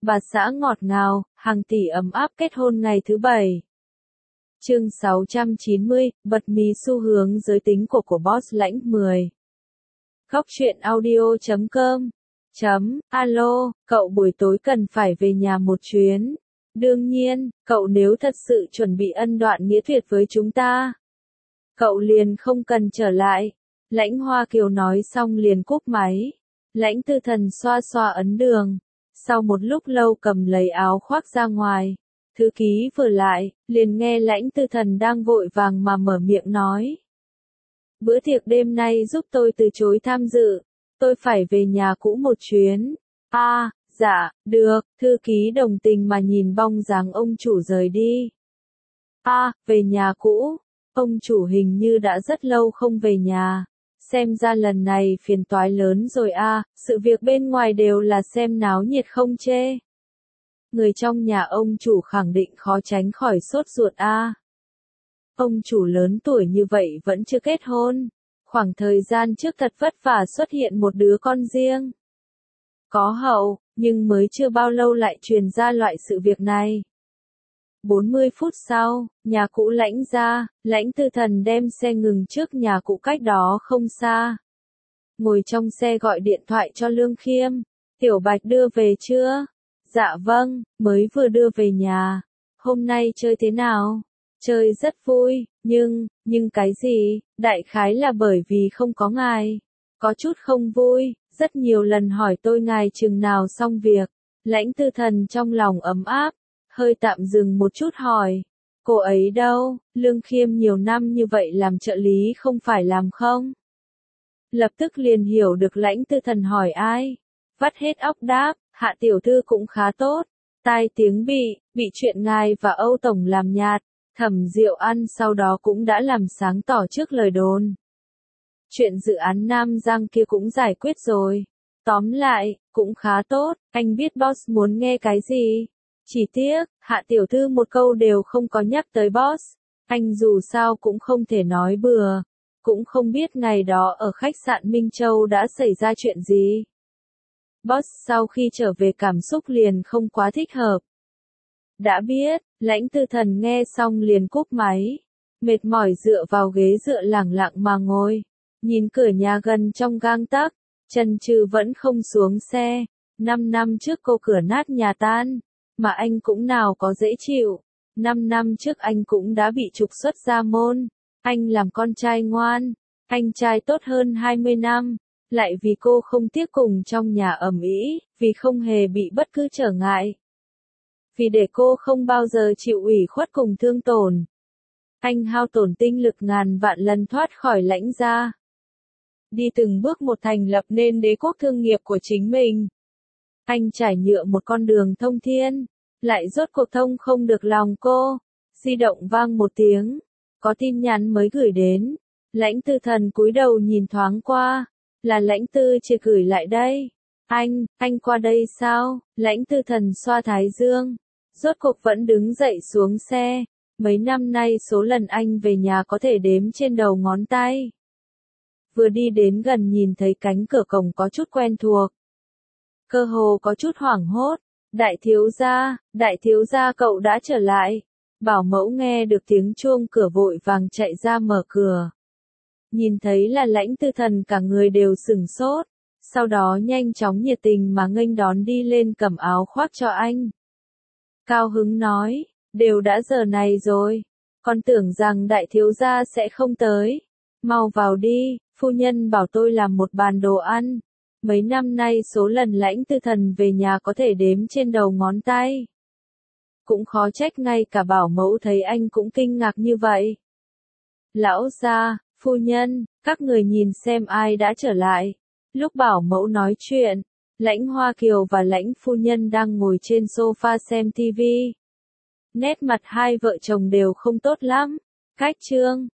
bà xã ngọt ngào, hàng tỷ ấm áp kết hôn ngày thứ 7. Chương 690, bật mí xu hướng giới tính của boss lãnh 10. Góc truyện audio.com. Alo, cậu buổi tối cần phải về nhà một chuyến. Đương nhiên, cậu nếu thật sự chuẩn bị ân đoạn nghĩa tuyệt với chúng ta, cậu liền không cần trở lại. Lãnh Hoa Kiều nói xong liền cúp máy. Lãnh Tư Thần xoa xoa ấn đường. Sau một lúc lâu cầm lấy áo khoác ra ngoài. Thư ký vừa lại, liền nghe Lãnh Tư Thần đang vội vàng mà mở miệng nói. Bữa tiệc đêm nay giúp tôi từ chối tham dự. Tôi phải về nhà cũ một chuyến. Dạ, được, thư ký đồng tình mà nhìn bóng dáng ông chủ rời đi. Về nhà cũ. Ông chủ hình như đã rất lâu không về nhà. Xem ra lần này phiền toái lớn rồi sự việc bên ngoài đều là xem náo nhiệt không chê. Người trong nhà ông chủ khẳng định khó tránh khỏi sốt ruột Ông chủ lớn tuổi như vậy vẫn chưa kết hôn. Khoảng thời gian trước thật vất vả xuất hiện một đứa con riêng. Có hậu, nhưng mới chưa bao lâu lại truyền ra loại sự việc này. 40 phút sau, nhà cũ Lãnh ra, Lãnh Tư Thần đem xe ngừng trước nhà cũ cách đó không xa. Ngồi trong xe gọi điện thoại cho Lương Khiêm. Tiểu Bạch đưa về chưa? Dạ vâng, mới vừa đưa về nhà. Hôm nay chơi thế nào? Chơi rất vui, nhưng cái gì? Đại khái là bởi vì không có ngài. Có chút không vui, rất nhiều lần hỏi tôi ngài chừng nào xong việc. Lãnh Tư Thần trong lòng ấm áp, hơi tạm dừng một chút hỏi. Cô ấy đâu? Lương Khiêm nhiều năm như vậy làm trợ lý không phải làm không? Lập tức liền hiểu được Lãnh Tư Thần hỏi ai. Vắt hết óc đáp, Hạ tiểu thư cũng khá tốt. Tai tiếng bị chuyện ngài và Âu Tổng làm nhạt. Thẩm Diệu An sau đó cũng đã làm sáng tỏ trước lời đồn. Chuyện dự án Nam Giang kia cũng giải quyết rồi. Tóm lại, cũng khá tốt, anh biết boss muốn nghe cái gì. Chỉ tiếc, Hạ tiểu thư một câu đều không có nhắc tới boss. Anh dù sao cũng không thể nói bừa. Cũng không biết ngày đó ở khách sạn Minh Châu đã xảy ra chuyện gì. Boss sau khi trở về cảm xúc liền không quá thích hợp. Đã biết, Lãnh Tư Thần nghe xong liền cúp máy. Mệt mỏi dựa vào ghế dựa lẳng lặng mà ngồi. Nhìn cửa nhà gần trong gang tấc, Trần Trừ vẫn không xuống xe. 5 năm trước cô cửa nát nhà tan, mà anh cũng nào có dễ chịu. 5 năm trước anh cũng đã bị trục xuất ra môn. Anh làm con trai ngoan, anh trai tốt hơn 20 năm. Lại vì cô không tiếc cùng trong nhà ầm ĩ, vì không hề bị bất cứ trở ngại. Vì để cô không bao giờ chịu ủy khuất cùng thương tổn. Anh hao tổn tinh lực ngàn vạn lần thoát khỏi Lãnh gia. Đi từng bước một thành lập nên đế quốc thương nghiệp của chính mình. Anh trải nhựa một con đường thông thiên, lại rốt cuộc thông không được lòng cô. Di động vang một tiếng, có tin nhắn mới gửi đến. Lãnh Tư Thần cúi đầu nhìn thoáng qua, là Lãnh Tư Triệt gửi lại đây. Anh qua đây sao? Lãnh Tư Thần xoa thái dương, rốt cuộc vẫn đứng dậy xuống xe. Mấy năm nay số lần anh về nhà có thể đếm trên đầu ngón tay. Vừa đi đến gần nhìn thấy cánh cửa cổng có chút quen thuộc. Cơ hồ có chút hoảng hốt. Đại thiếu gia cậu đã trở lại. Bảo mẫu nghe được tiếng chuông cửa vội vàng chạy ra mở cửa. Nhìn thấy là Lãnh Tư Thần cả người đều sửng sốt. Sau đó nhanh chóng nhiệt tình mà nghênh đón đi lên cầm áo khoác cho anh. Cao hứng nói, đều đã giờ này rồi. Con tưởng rằng đại thiếu gia sẽ không tới. Mau vào đi, phu nhân bảo tôi làm một bàn đồ ăn. Mấy năm nay số lần Lãnh Tư Thần về nhà có thể đếm trên đầu ngón tay. Cũng khó trách ngay cả bảo mẫu thấy anh cũng kinh ngạc như vậy. Lão gia, phu nhân, các người nhìn xem ai đã trở lại. Lúc bảo mẫu nói chuyện, Lãnh Hoa Kiều và Lãnh phu nhân đang ngồi trên sofa xem TV. Nét mặt hai vợ chồng đều không tốt lắm. Cách trương,